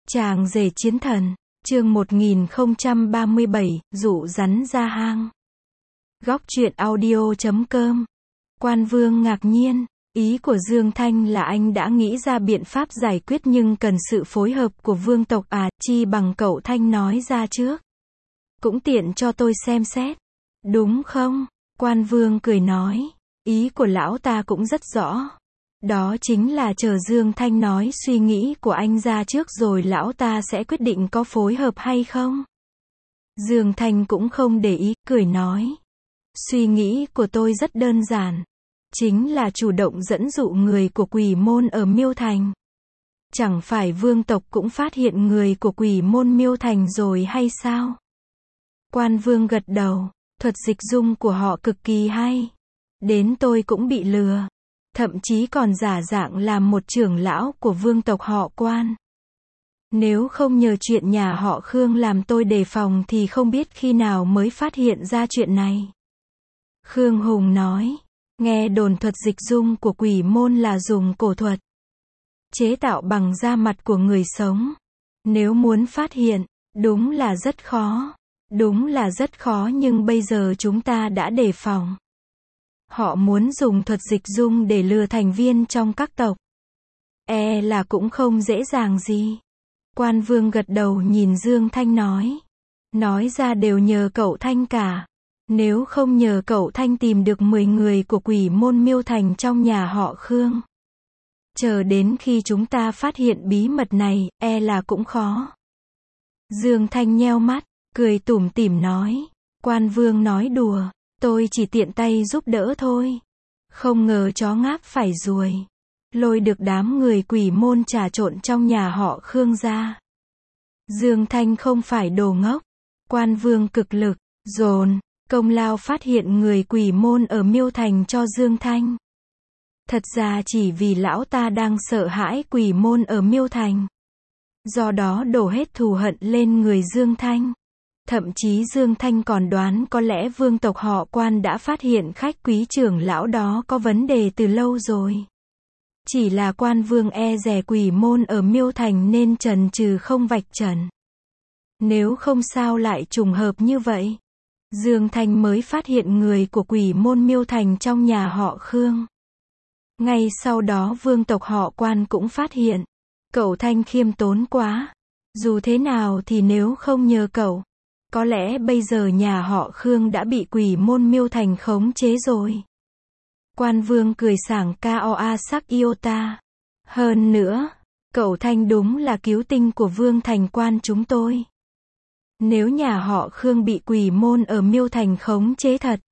Chàng rể chiến thần, chương 1037, dụ rắn ra hang. Góc truyện audio.com. Quan Vương ngạc nhiên, ý của Dương Thanh là anh đã nghĩ ra biện pháp giải quyết nhưng cần sự phối hợp của vương tộc à, chi bằng cậu Thanh nói ra trước. Cũng tiện cho tôi xem xét. Đúng không? Quan Vương cười nói, ý của lão ta cũng rất rõ. Đó chính là chờ Dương Thanh nói suy nghĩ của anh ra trước rồi lão ta sẽ quyết định có phối hợp hay không. Dương Thanh cũng không để ý, cười nói. Suy nghĩ của tôi rất đơn giản. Chính là chủ động dẫn dụ người của Quỷ Môn ở Miêu Thành. Chẳng phải vương tộc cũng phát hiện người của Quỷ Môn Miêu Thành rồi hay sao? Quan Vương gật đầu, thuật dịch dung của họ cực kỳ hay. Đến tôi cũng bị lừa. Thậm chí còn giả dạng làm một trưởng lão của vương tộc họ Quan. Nếu không nhờ chuyện nhà họ Khương làm tôi đề phòng thì không biết khi nào mới phát hiện ra chuyện này. Khương Hùng nói, nghe đồn thuật dịch dung của Quỷ Môn là dùng cổ thuật. Chế tạo bằng da mặt của người sống. Nếu muốn phát hiện, đúng là rất khó. Đúng là rất khó nhưng bây giờ chúng ta đã đề phòng. Họ muốn dùng thuật dịch dung để lừa thành viên trong các tộc. E là cũng không dễ dàng gì. Quan Vương gật đầu nhìn Dương Thanh nói. Nói ra đều nhờ cậu Thanh cả. Nếu không nhờ cậu Thanh tìm được 10 người của Quỷ Môn Miêu Thành trong nhà họ Khương. Chờ đến khi chúng ta phát hiện bí mật này, e là cũng khó. Dương Thanh nheo mắt, cười tủm tỉm nói. Quan Vương nói đùa. Tôi chỉ tiện tay giúp đỡ thôi. Không ngờ chó ngáp phải ruồi. Lôi được đám người Quỷ Môn trà trộn trong nhà họ Khương ra. Dương Thanh không phải đồ ngốc. Quan Vương cực lực, dồn, công lao phát hiện người Quỷ Môn ở Miêu Thành cho Dương Thanh. Thật ra chỉ vì lão ta đang sợ hãi Quỷ Môn ở Miêu Thành. Do đó đổ hết thù hận lên người Dương Thanh. Thậm chí Dương Thanh còn đoán có lẽ vương tộc họ Quan đã phát hiện khách quý trưởng lão đó có vấn đề từ lâu rồi. Chỉ là Quan Vương e dè Quỷ Môn ở Miêu Thành nên chần chừ không vạch trần. Nếu không sao lại trùng hợp như vậy. Dương Thanh mới phát hiện người của Quỷ Môn Miêu Thành trong nhà họ Khương. Ngay sau đó vương tộc họ Quan cũng phát hiện. Cậu Thanh khiêm tốn quá. Dù thế nào thì nếu không nhờ cậu, có lẽ bây giờ nhà họ Khương đã bị Quỷ Môn Miêu Thành khống chế rồi. Quan Vương cười sảng Koa sắc Iota. Hơn nữa, cậu Thanh đúng là cứu tinh của Vương Thành Quan chúng tôi. Nếu nhà họ Khương bị Quỷ Môn ở Miêu Thành khống chế thật,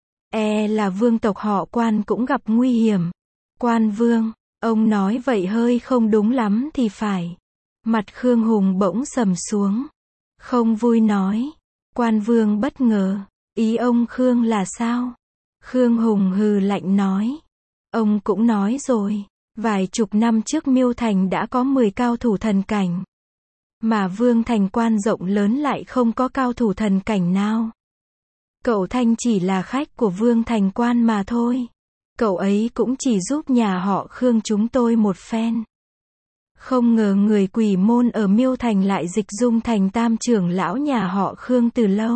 e là vương tộc họ Quan cũng gặp nguy hiểm. Quan Vương, ông nói vậy hơi không đúng lắm thì phải. Mặt Khương Hùng bỗng sầm xuống. Không vui nói. Quan Vương bất ngờ. Ý ông Khương là sao? Khương Hùng hừ lạnh nói. Ông cũng nói rồi. Vài chục năm trước Miêu Thành đã có 10 cao thủ thần cảnh. Mà Vương Thành Quan rộng lớn lại không có cao thủ thần cảnh nào. Cậu Thanh chỉ là khách của Vương Thành Quan mà thôi. Cậu ấy cũng chỉ giúp nhà họ Khương chúng tôi một phen. Không ngờ người Quỷ Môn ở Miêu Thành lại dịch dung thành tam trưởng lão nhà họ Khương từ lâu.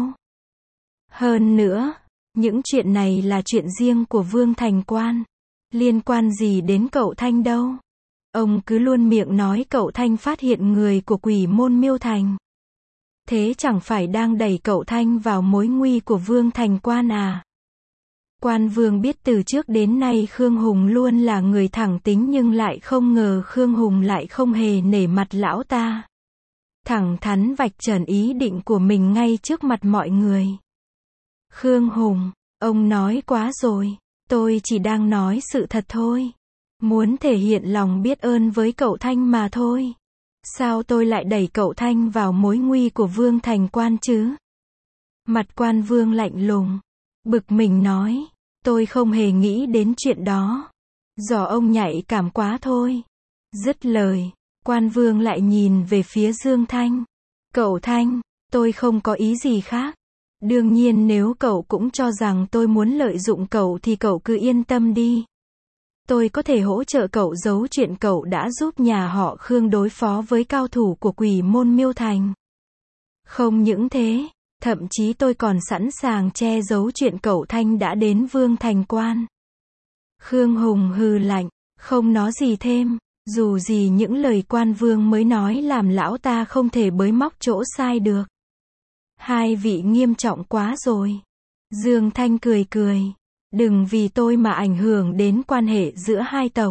Hơn nữa, những chuyện này là chuyện riêng của Vương Thành Quan. Liên quan gì đến cậu Thanh đâu. Ông cứ luôn miệng nói cậu Thanh phát hiện người của Quỷ Môn Miêu Thành. Thế chẳng phải đang đẩy cậu Thanh vào mối nguy của Vương Thành Quan à? Quan Vương biết từ trước đến nay Khương Hùng luôn là người thẳng tính nhưng lại không ngờ Khương Hùng lại không hề nể mặt lão ta. Thẳng thắn vạch trần ý định của mình ngay trước mặt mọi người. Khương Hùng, ông nói quá rồi. Tôi chỉ đang nói sự thật thôi. Muốn thể hiện lòng biết ơn với cậu Thanh mà thôi. Sao tôi lại đẩy cậu Thanh vào mối nguy của Vương Thành Quan chứ? Mặt Quan Vương lạnh lùng. Bực mình nói. Tôi không hề nghĩ đến chuyện đó. Do ông nhạy cảm quá thôi. Dứt lời, Quan Vương lại nhìn về phía Dương Thanh. Cậu Thanh, tôi không có ý gì khác. Đương nhiên nếu cậu cũng cho rằng tôi muốn lợi dụng cậu thì cậu cứ yên tâm đi. Tôi có thể hỗ trợ cậu giấu chuyện cậu đã giúp nhà họ Khương đối phó với cao thủ của Quỷ Môn Miêu Thành. Không những thế, thậm chí tôi còn sẵn sàng che giấu chuyện cậu Thanh đã đến Vương Thành Quan. Khương Hùng hừ lạnh, không nói gì thêm, dù gì những lời Quan Vương mới nói làm lão ta không thể bới móc chỗ sai được. Hai vị nghiêm trọng quá rồi. Dương Thanh cười cười, đừng vì tôi mà ảnh hưởng đến quan hệ giữa hai tộc.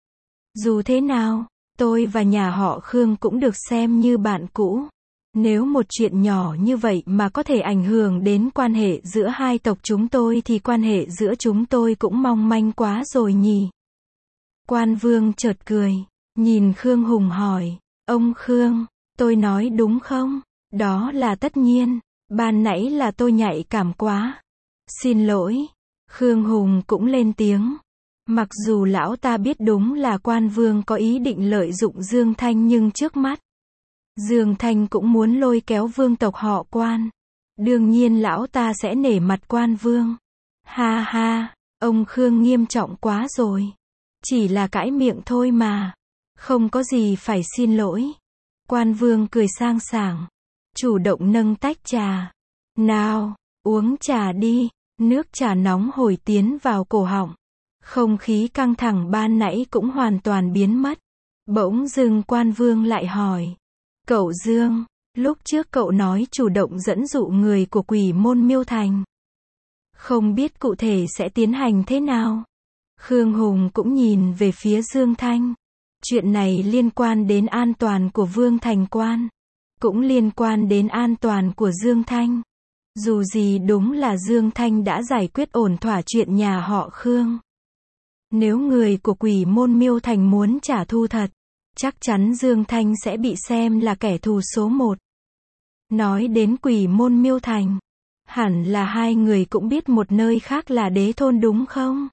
Dù thế nào, tôi và nhà họ Khương cũng được xem như bạn cũ. Nếu một chuyện nhỏ như vậy mà có thể ảnh hưởng đến quan hệ giữa hai tộc chúng tôi thì quan hệ giữa chúng tôi cũng mong manh quá rồi nhỉ. Quan Vương chợt cười, nhìn Khương Hùng hỏi, ông Khương, tôi nói đúng không? Đó là tất nhiên, ban nãy là tôi nhạy cảm quá. Xin lỗi. Khương Hùng cũng lên tiếng. Mặc dù lão ta biết đúng là Quan Vương có ý định lợi dụng Dương Thanh nhưng trước mắt, Dương Thanh cũng muốn lôi kéo vương tộc họ Quan. Đương nhiên lão ta sẽ nể mặt Quan Vương. Ha ha, ông Khương nghiêm trọng quá rồi. Chỉ là cãi miệng thôi mà. Không có gì phải xin lỗi. Quan Vương cười sang sảng, chủ động nâng tách trà. Nào, uống trà đi. Nước trà nóng hổi tiến vào cổ họng. Không khí căng thẳng ban nãy cũng hoàn toàn biến mất. Bỗng dưng Quan Vương lại hỏi. Cậu Dương, lúc trước cậu nói chủ động dẫn dụ người của Quỷ Môn Miêu Thành. Không biết cụ thể sẽ tiến hành thế nào? Khương Hùng cũng nhìn về phía Dương Thanh. Chuyện này liên quan đến an toàn của Vương Thành Quan. Cũng liên quan đến an toàn của Dương Thanh. Dù gì đúng là Dương Thanh đã giải quyết ổn thỏa chuyện nhà họ Khương. Nếu người của Quỷ Môn Miêu Thành muốn trả thù thật, chắc chắn Dương Thanh sẽ bị xem là kẻ thù số một. Nói đến Quỷ Môn Miêu Thành, hẳn là hai người cũng biết một nơi khác là Đế Thôn đúng không?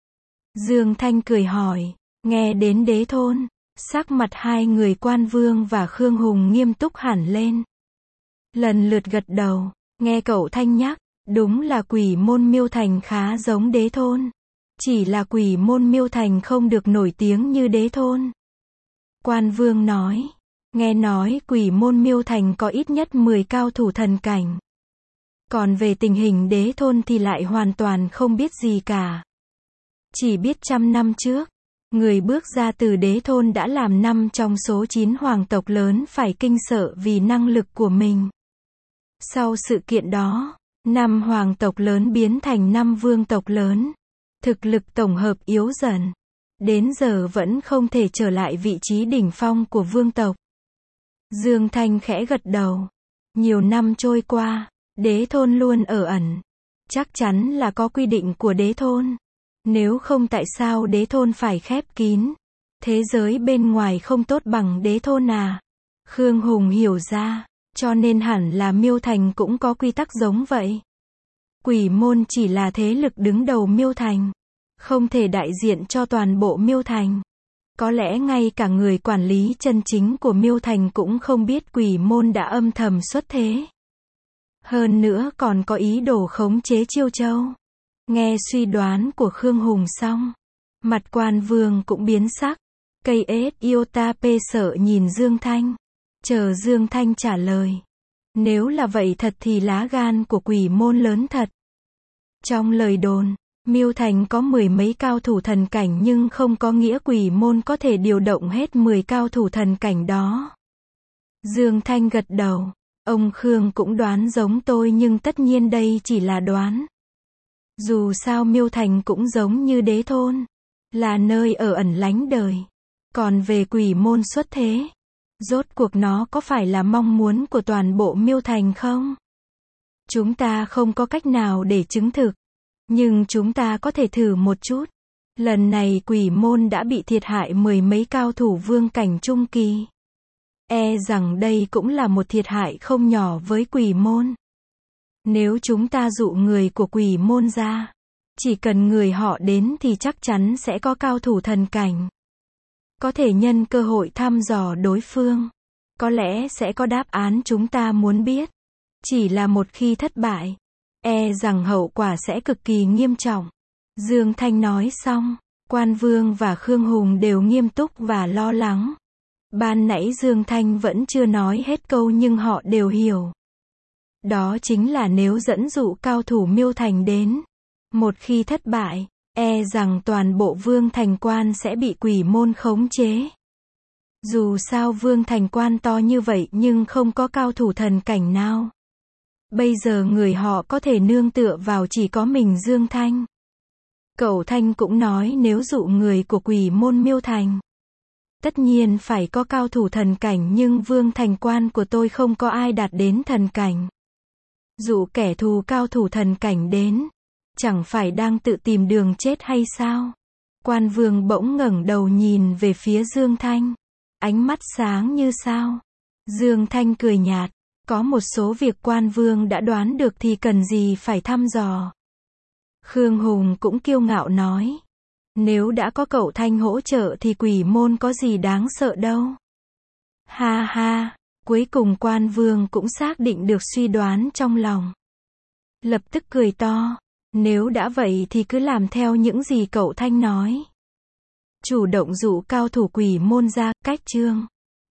Dương Thanh cười hỏi, nghe đến Đế Thôn, sắc mặt hai người Quan Vương và Khương Hùng nghiêm túc hẳn lên. Lần lượt gật đầu, nghe cậu Thanh nhắc, đúng là Quỷ Môn Miêu Thành khá giống Đế Thôn. Chỉ là Quỷ Môn Miêu Thành không được nổi tiếng như Đế Thôn. Quan Vương nói, nghe nói Quỷ Môn Miêu Thành có ít nhất 10 cao thủ thần cảnh. Còn về tình hình Đế Thôn thì lại hoàn toàn không biết gì cả. Chỉ biết 100 năm trước, người bước ra từ Đế Thôn đã làm 5 trong số 9 hoàng tộc lớn phải kinh sợ vì năng lực của mình. Sau sự kiện đó, 5 hoàng tộc lớn biến thành 5 vương tộc lớn. Thực lực tổng hợp yếu dần. Đến giờ vẫn không thể trở lại vị trí đỉnh phong của vương tộc. Dương Thanh khẽ gật đầu. Nhiều năm trôi qua, Đế Thôn luôn ở ẩn. Chắc chắn là có quy định của Đế Thôn. Nếu không tại sao Đế Thôn phải khép kín? Thế giới bên ngoài không tốt bằng Đế Thôn à? Khương Hùng hiểu ra, cho nên hẳn là Miêu Thành cũng có quy tắc giống vậy. Quỷ môn chỉ là thế lực đứng đầu Miêu Thành, không thể đại diện cho toàn bộ Miêu Thành. Có lẽ ngay cả người quản lý chân chính của Miêu Thành cũng không biết Quỷ môn đã âm thầm xuất thế. Hơn nữa còn có ý đồ khống chế Chiêu Châu. Nghe suy đoán của Khương Hùng xong, mặt Quan Vương cũng biến sắc. Cây ết iota p sợ nhìn Dương Thanh. Chờ Dương Thanh trả lời. Nếu là vậy thật thì lá gan của Quỷ môn lớn thật. Trong lời đồn, Miêu Thành có 10 mấy cao thủ thần cảnh nhưng không có nghĩa Quỷ môn có thể điều động hết 10 cao thủ thần cảnh đó. Dương Thanh gật đầu. Ông Khương cũng đoán giống tôi nhưng tất nhiên đây chỉ là đoán. Dù sao Miêu Thành cũng giống như Đế Thôn, là nơi ở ẩn lánh đời. Còn về Quỷ môn xuất thế, rốt cuộc nó có phải là mong muốn của toàn bộ Miêu Thành không? Chúng ta không có cách nào để chứng thực. Nhưng chúng ta có thể thử một chút. Lần này Quỷ môn đã bị thiệt hại 10 mấy cao thủ vương cảnh trung kỳ. E rằng đây cũng là một thiệt hại không nhỏ với Quỷ môn. Nếu chúng ta dụ người của Quỷ môn ra, chỉ cần người họ đến thì chắc chắn sẽ có cao thủ thần cảnh. Có thể nhân cơ hội thăm dò đối phương. Có lẽ sẽ có đáp án chúng ta muốn biết. Chỉ là một khi thất bại, e rằng hậu quả sẽ cực kỳ nghiêm trọng. Dương Thanh nói xong, Quan Vương và Khương Hùng đều nghiêm túc và lo lắng. Ban nãy Dương Thanh vẫn chưa nói hết câu nhưng họ đều hiểu. Đó chính là nếu dẫn dụ cao thủ Miêu Thành đến, một khi thất bại, e rằng toàn bộ Vương Thành Quan sẽ bị quỷ môn khống chế. Dù sao Vương Thành Quan to như vậy nhưng không có cao thủ thần cảnh nào. Bây giờ người họ có thể nương tựa vào chỉ có mình Dương Thanh. Cẩu Thanh cũng nói nếu dụ người của quỷ môn Miêu Thành, tất nhiên phải có cao thủ thần cảnh nhưng Vương Thành Quan của tôi không có ai đạt đến thần cảnh. Dụ kẻ thù cao thủ thần cảnh đến, chẳng phải đang tự tìm đường chết hay sao? Quan Vương bỗng ngẩng đầu nhìn về phía Dương Thanh, ánh mắt sáng như sao. Dương Thanh cười nhạt, có một số việc Quan Vương đã đoán được thì cần gì phải thăm dò. Khương Hùng cũng kiêu ngạo nói, nếu đã có cậu Thanh hỗ trợ thì quỷ môn có gì đáng sợ đâu. Ha ha, cuối cùng Quan Vương cũng xác định được suy đoán trong lòng. Lập tức cười to, nếu đã vậy thì cứ làm theo những gì cậu Thanh nói. Chủ động dụ cao thủ quỷ môn ra, cách chương.